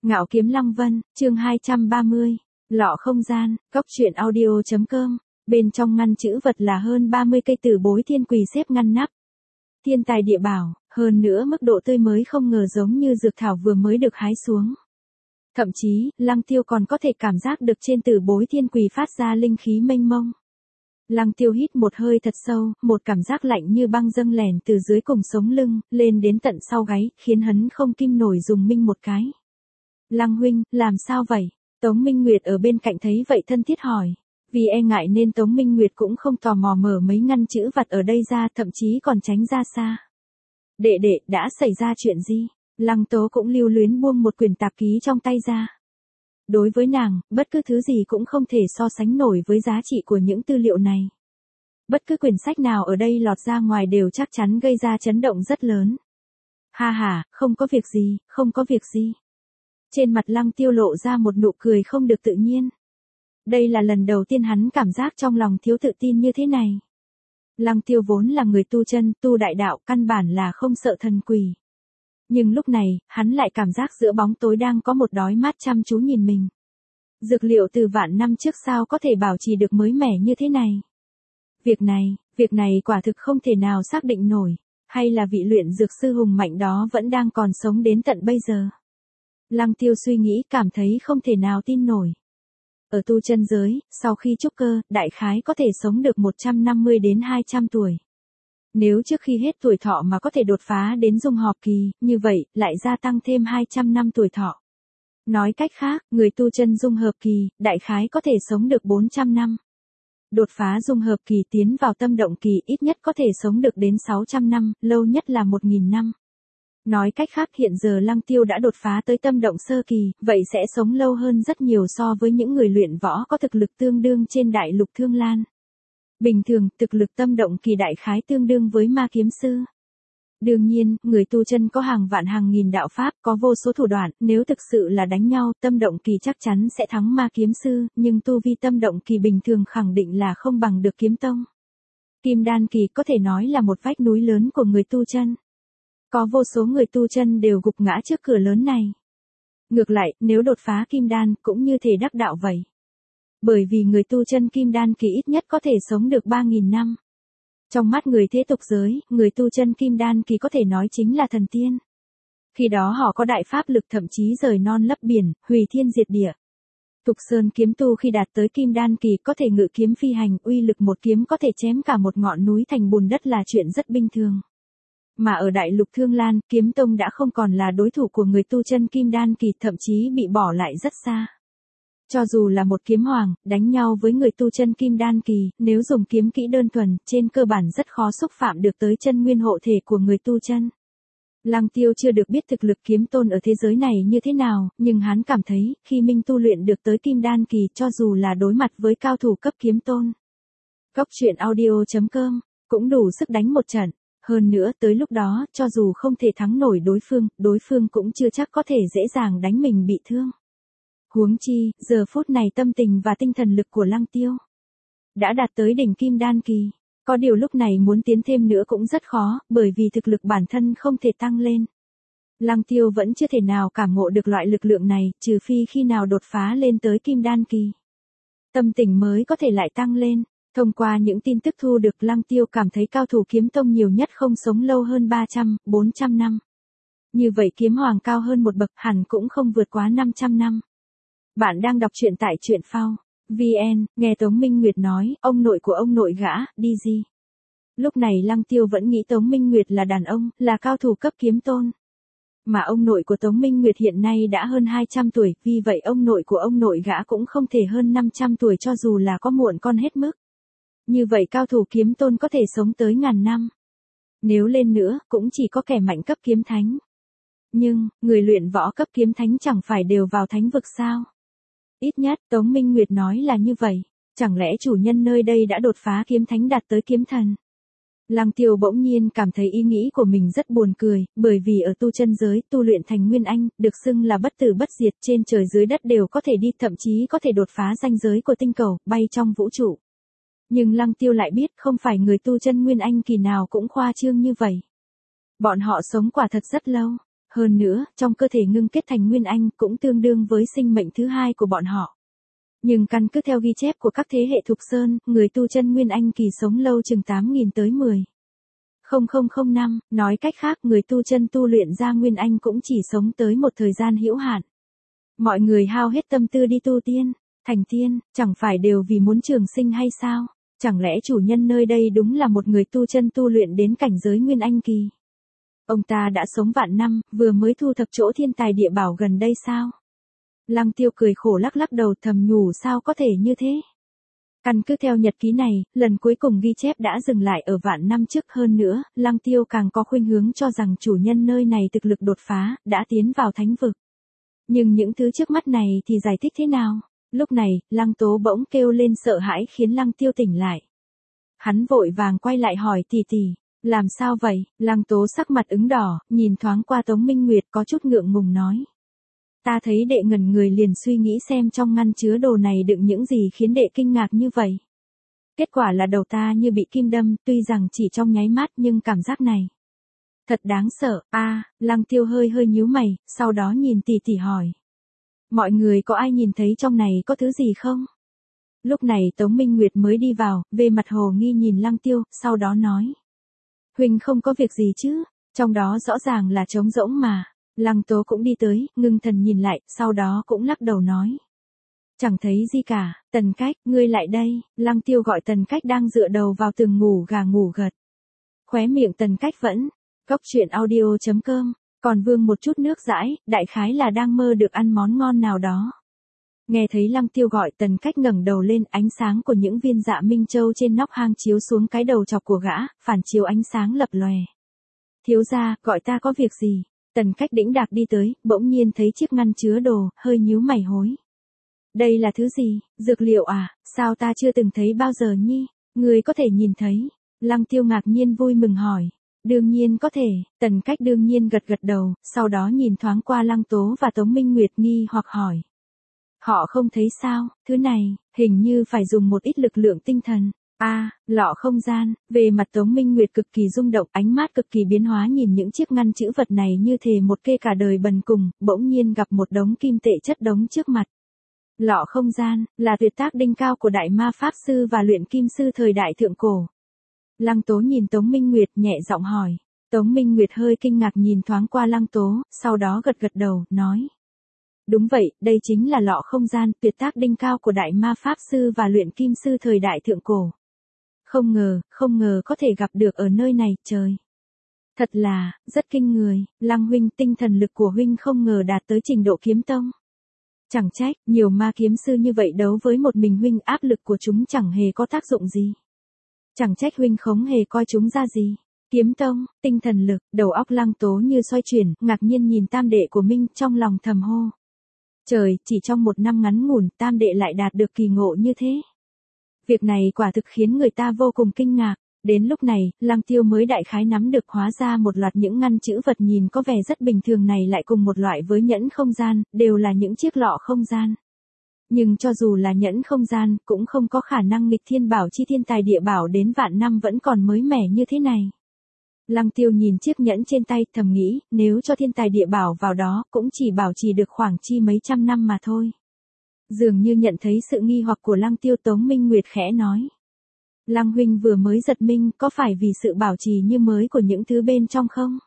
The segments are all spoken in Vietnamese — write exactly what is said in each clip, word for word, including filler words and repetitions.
Ngạo Kiếm Lăng Vân, chương hai trăm ba mươi. Lọ không gian, cốc truyện audio.com. Bên trong ngăn chữ vật là hơn ba mươi cây tử bối thiên quỳ xếp ngăn nắp. Thiên tài địa bảo, hơn nữa mức độ tươi mới không ngờ giống như dược thảo vừa mới được hái xuống. Thậm chí, Lăng Tiêu còn có thể cảm giác được trên tử bối thiên quỳ phát ra linh khí mênh mông. Lăng Tiêu hít một hơi thật sâu, một cảm giác lạnh như băng dâng lèn từ dưới cùng sống lưng, lên đến tận sau gáy, khiến hắn không kim nổi dùng mình một cái. Lăng huynh, làm sao vậy? Tống Minh Nguyệt ở bên cạnh thấy vậy thân thiết hỏi. Vì e ngại nên Tống Minh Nguyệt cũng không tò mò mở mấy ngăn chữ vặt ở đây ra, thậm chí còn tránh ra xa. Đệ đệ, đã xảy ra chuyện gì? Lăng Tố cũng lưu luyến buông một quyển tạp ký trong tay ra. Đối với nàng, bất cứ thứ gì cũng không thể so sánh nổi với giá trị của những tư liệu này. Bất cứ quyển sách nào ở đây lọt ra ngoài đều chắc chắn gây ra chấn động rất lớn. Ha ha, không có việc gì, không có việc gì. Trên mặt Lăng Tiêu lộ ra một nụ cười không được tự nhiên. Đây là lần đầu tiên hắn cảm giác trong lòng thiếu tự tin như thế này. Lăng Tiêu vốn là người tu chân, tu đại đạo, căn bản là không sợ thần quỷ. Nhưng lúc này, hắn lại cảm giác giữa bóng tối đang có một đói mắt chăm chú nhìn mình. Dược liệu từ vạn năm trước sao có thể bảo trì được mới mẻ như thế này? Việc này, việc này quả thực không thể nào xác định nổi. Hay là vị luyện dược sư hùng mạnh đó vẫn đang còn sống đến tận bây giờ? Lăng Tiêu suy nghĩ cảm thấy không thể nào tin nổi. Ở tu chân giới, sau khi trúc cơ, đại khái có thể sống được một trăm năm mươi đến hai trăm tuổi. Nếu trước khi hết tuổi thọ mà có thể đột phá đến dung hợp kỳ, như vậy, lại gia tăng thêm hai trăm năm tuổi thọ. Nói cách khác, người tu chân dung hợp kỳ, đại khái có thể sống được bốn trăm năm. Đột phá dung hợp kỳ tiến vào tâm động kỳ ít nhất có thể sống được đến sáu trăm năm, lâu nhất là một nghìn năm. Nói cách khác hiện giờ Lăng Tiêu đã đột phá tới tâm động sơ kỳ, vậy sẽ sống lâu hơn rất nhiều so với những người luyện võ có thực lực tương đương trên đại lục Thương Lan. Bình thường, thực lực tâm động kỳ đại khái tương đương với ma kiếm sư. Đương nhiên, người tu chân có hàng vạn hàng nghìn đạo pháp, có vô số thủ đoạn, nếu thực sự là đánh nhau, tâm động kỳ chắc chắn sẽ thắng ma kiếm sư, nhưng tu vi tâm động kỳ bình thường khẳng định là không bằng được kiếm tông. Kim đan kỳ có thể nói là một vách núi lớn của người tu chân. Có vô số người tu chân đều gục ngã trước cửa lớn này. Ngược lại, nếu đột phá kim đan, cũng như thể đắc đạo vậy. Bởi vì người tu chân kim đan kỳ ít nhất có thể sống được ba nghìn năm. Trong mắt người thế tục giới, người tu chân kim đan kỳ có thể nói chính là thần tiên. Khi đó họ có đại pháp lực thậm chí rời non lấp biển, hủy thiên diệt địa. Tục Sơn kiếm tu khi đạt tới kim đan kỳ có thể ngự kiếm phi hành, uy lực một kiếm có thể chém cả một ngọn núi thành bùn đất là chuyện rất bình thường. Mà ở đại lục Thương Lan, kiếm tông đã không còn là đối thủ của người tu chân kim đan kỳ, thậm chí bị bỏ lại rất xa. Cho dù là một kiếm hoàng, đánh nhau với người tu chân kim đan kỳ, nếu dùng kiếm kỹ đơn thuần, trên cơ bản rất khó xúc phạm được tới chân nguyên hộ thể của người tu chân. Lăng Tiêu chưa được biết thực lực kiếm tôn ở thế giới này như thế nào, nhưng hắn cảm thấy, khi mình tu luyện được tới kim đan kỳ, cho dù là đối mặt với cao thủ cấp kiếm tôn. Cốc truyện audio.com, cũng đủ sức đánh một trận. Hơn nữa, tới lúc đó, cho dù không thể thắng nổi đối phương, đối phương cũng chưa chắc có thể dễ dàng đánh mình bị thương. Huống chi, giờ phút này tâm tình và tinh thần lực của Lăng Tiêu đã đạt tới đỉnh kim đan kỳ. Có điều lúc này muốn tiến thêm nữa cũng rất khó, bởi vì thực lực bản thân không thể tăng lên. Lăng Tiêu vẫn chưa thể nào cảm ngộ được loại lực lượng này, trừ phi khi nào đột phá lên tới kim đan kỳ. Tâm tình mới có thể lại tăng lên. Thông qua những tin tức thu được, Lăng Tiêu cảm thấy cao thủ kiếm tông nhiều nhất không sống lâu hơn ba trăm, bốn trăm năm. Như vậy kiếm hoàng cao hơn một bậc hẳn cũng không vượt quá năm trăm năm. Bạn đang đọc truyện tại truyện phao chấm vn, nghe Tống Minh Nguyệt nói, ông nội của ông nội gã, đi gì? Lúc này Lăng Tiêu vẫn nghĩ Tống Minh Nguyệt là đàn ông, là cao thủ cấp kiếm tôn. Mà ông nội của Tống Minh Nguyệt hiện nay đã hơn hai trăm tuổi, vì vậy ông nội của ông nội gã cũng không thể hơn năm trăm tuổi cho dù là có muộn con hết mức. Như vậy cao thủ kiếm tôn có thể sống tới ngàn năm. Nếu lên nữa, cũng chỉ có kẻ mạnh cấp kiếm thánh. Nhưng, người luyện võ cấp kiếm thánh chẳng phải đều vào thánh vực sao? Ít nhất, Tống Minh Nguyệt nói là như vậy. Chẳng lẽ chủ nhân nơi đây đã đột phá kiếm thánh đạt tới kiếm thần? Lăng Tiêu bỗng nhiên cảm thấy ý nghĩ của mình rất buồn cười, bởi vì ở tu chân giới, tu luyện thành Nguyên Anh, được xưng là bất tử bất diệt, trên trời dưới đất đều có thể đi, thậm chí có thể đột phá ranh giới của tinh cầu, bay trong vũ trụ. Nhưng Lăng Tiêu lại biết không phải người tu chân Nguyên Anh kỳ nào cũng khoa trương như vậy. Bọn họ sống quả thật rất lâu. Hơn nữa, trong cơ thể ngưng kết thành nguyên anh cũng tương đương với sinh mệnh thứ hai của bọn họ. Nhưng căn cứ theo ghi chép của các thế hệ Thục Sơn, người tu chân nguyên anh kỳ sống lâu chừng tám nghìn tới mười nghìn năm, nói cách khác người tu chân tu luyện ra nguyên anh cũng chỉ sống tới một thời gian hữu hạn. Mọi người hao hết tâm tư đi tu tiên, thành tiên, chẳng phải đều vì muốn trường sinh hay sao? Chẳng lẽ chủ nhân nơi đây đúng là một người tu chân tu luyện đến cảnh giới nguyên anh kỳ? Ông ta đã sống vạn năm, vừa mới thu thập chỗ thiên tài địa bảo gần đây sao? Lăng Tiêu cười khổ lắc lắc đầu thầm nhủ sao có thể như thế? Căn cứ theo nhật ký này, lần cuối cùng ghi chép đã dừng lại ở vạn năm trước hơn nữa, Lăng Tiêu càng có khuynh hướng cho rằng chủ nhân nơi này thực lực đột phá, đã tiến vào thánh vực. Nhưng những thứ trước mắt này thì giải thích thế nào? Lúc này, Lăng Tố bỗng kêu lên sợ hãi khiến Lăng Tiêu tỉnh lại. Hắn vội vàng quay lại hỏi tỷ tỷ, làm sao vậy? Lăng Tố sắc mặt ứng đỏ, nhìn thoáng qua Tống Minh Nguyệt có chút ngượng ngùng nói. Ta thấy đệ ngẩn người liền suy nghĩ xem trong ngăn chứa đồ này đựng những gì khiến đệ kinh ngạc như vậy. Kết quả là đầu ta như bị kim đâm, tuy rằng chỉ trong nháy mắt nhưng cảm giác này thật đáng sợ. A, à, Lăng Tiêu hơi hơi nhíu mày, sau đó nhìn tỷ tỷ hỏi. Mọi người có ai nhìn thấy trong này có thứ gì không? Lúc này Tống Minh Nguyệt mới đi vào, về mặt hồ nghi nhìn Lăng Tiêu, sau đó nói. Huynh không có việc gì chứ, trong đó rõ ràng là trống rỗng mà. Lăng Tố cũng đi tới, ngưng thần nhìn lại, sau đó cũng lắc đầu nói. Chẳng thấy gì cả, Tần Cách, ngươi lại đây. Lăng Tiêu gọi Tần Cách đang dựa đầu vào tường ngủ gà ngủ gật. Khóe miệng Tần Cách vẫn, cốc truyện audio chấm com, còn vương một chút nước dãi, đại khái là đang mơ được ăn món ngon nào đó. Nghe thấy Lăng Tiêu gọi Tần Cách ngẩng đầu lên, ánh sáng của những viên dạ minh châu trên nóc hang chiếu xuống cái đầu chọc của gã, phản chiếu ánh sáng lập lòe. Thiếu gia, gọi ta có việc gì? Tần Cách đĩnh đạc đi tới, bỗng nhiên thấy chiếc ngăn chứa đồ, hơi nhíu mày hối. Đây là thứ gì? Dược liệu à? Sao ta chưa từng thấy bao giờ nhi? Người có thể nhìn thấy. Lăng Tiêu ngạc nhiên vui mừng hỏi. Đương nhiên có thể, Tần Cách đương nhiên gật gật đầu, sau đó nhìn thoáng qua Lăng Tố và Tống Minh Nguyệt nghi hoặc hỏi. Họ không thấy sao, thứ này, hình như phải dùng một ít lực lượng tinh thần. A, à, lọ không gian, về mặt Tống Minh Nguyệt cực kỳ rung động, ánh mắt cực kỳ biến hóa nhìn những chiếc ngăn chữ vật này như thể một kê cả đời bần cùng, bỗng nhiên gặp một đống kim tệ chất đống trước mặt. Lọ không gian, là tuyệt tác đỉnh cao của đại ma pháp sư và luyện kim sư thời đại thượng cổ. Lăng Tố nhìn Tống Minh Nguyệt nhẹ giọng hỏi. Tống Minh Nguyệt hơi kinh ngạc nhìn thoáng qua Lăng Tố, sau đó gật gật đầu, nói. Đúng vậy, đây chính là lọ không gian, tuyệt tác đỉnh cao của đại ma pháp sư và luyện kim sư thời đại thượng cổ. Không ngờ, không ngờ có thể gặp được ở nơi này, trời. Thật là, rất kinh người, Lăng huynh tinh thần lực của huynh không ngờ đạt tới trình độ kiếm tông. Chẳng trách, nhiều ma kiếm sư như vậy đấu với một mình huynh áp lực của chúng chẳng hề có tác dụng gì. Chẳng trách huynh không hề coi chúng ra gì. Kiếm tông, tinh thần lực, đầu óc Lăng Tố như xoay chuyển, ngạc nhiên nhìn tam đệ của Minh trong lòng thầm hô. Trời, chỉ trong một năm ngắn ngủn, tam đệ lại đạt được kỳ ngộ như thế. Việc này quả thực khiến người ta vô cùng kinh ngạc. Đến lúc này, Lăng Tiêu mới đại khái nắm được hóa ra một loạt những ngăn chữ vật nhìn có vẻ rất bình thường này lại cùng một loại với nhẫn không gian, đều là những chiếc lọ không gian. Nhưng cho dù là nhẫn không gian, cũng không có khả năng nghịch thiên bảo chi thiên tài địa bảo đến vạn năm vẫn còn mới mẻ như thế này. Lăng Tiêu nhìn chiếc nhẫn trên tay thầm nghĩ, nếu cho thiên tài địa bảo vào đó, cũng chỉ bảo trì được khoảng chi mấy trăm năm mà thôi. Dường như nhận thấy sự nghi hoặc của Lăng Tiêu, Tống Minh Nguyệt khẽ nói. Lăng huynh vừa mới giật mình, có phải vì sự bảo trì như mới của những thứ bên trong không?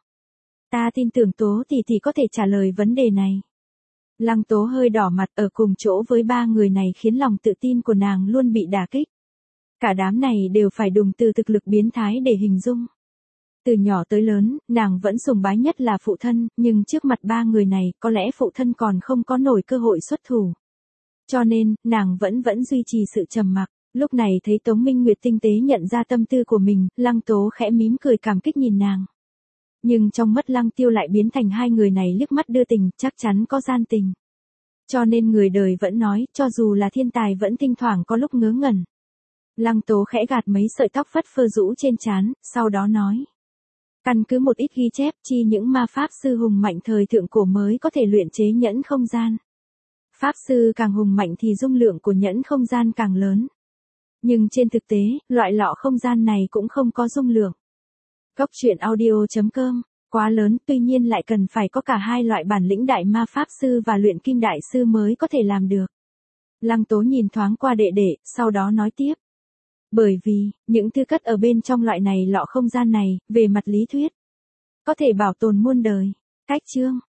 Ta tin tưởng Tố tỷ tỷ có thể trả lời vấn đề này. Lăng Tố hơi đỏ mặt, ở cùng chỗ với ba người này khiến lòng tự tin của nàng luôn bị đả kích. Cả đám này đều phải dùng từ thực lực biến thái để hình dung. Từ nhỏ tới lớn, nàng vẫn sùng bái nhất là phụ thân, nhưng trước mặt ba người này, có lẽ phụ thân còn không có nổi cơ hội xuất thủ. Cho nên, nàng vẫn vẫn duy trì sự trầm mặc. Lúc này thấy Tống Minh Nguyệt tinh tế nhận ra tâm tư của mình, Lăng Tố khẽ mím cười cảm kích nhìn nàng. Nhưng trong mắt Lăng Tiêu lại biến thành hai người này liếc mắt đưa tình, chắc chắn có gian tình. Cho nên người đời vẫn nói, cho dù là thiên tài vẫn thỉnh thoảng có lúc ngớ ngẩn. Lăng Tố khẽ gạt mấy sợi tóc phất phơ rũ trên trán, sau đó nói. Căn cứ một ít ghi chép, chi những ma pháp sư hùng mạnh thời thượng cổ mới có thể luyện chế nhẫn không gian. Pháp sư càng hùng mạnh thì dung lượng của nhẫn không gian càng lớn. Nhưng trên thực tế, loại lọ không gian này cũng không có dung lượng. cốc truyện audio chấm com quá lớn, tuy nhiên lại cần phải có cả hai loại bản lĩnh đại ma pháp sư và luyện kim đại sư mới có thể làm được. Lăng Tố nhìn thoáng qua đệ đệ, sau đó nói tiếp. Bởi vì, những thứ cất ở bên trong loại này lọ không gian này, về mặt lý thuyết, có thể bảo tồn muôn đời. Cách chương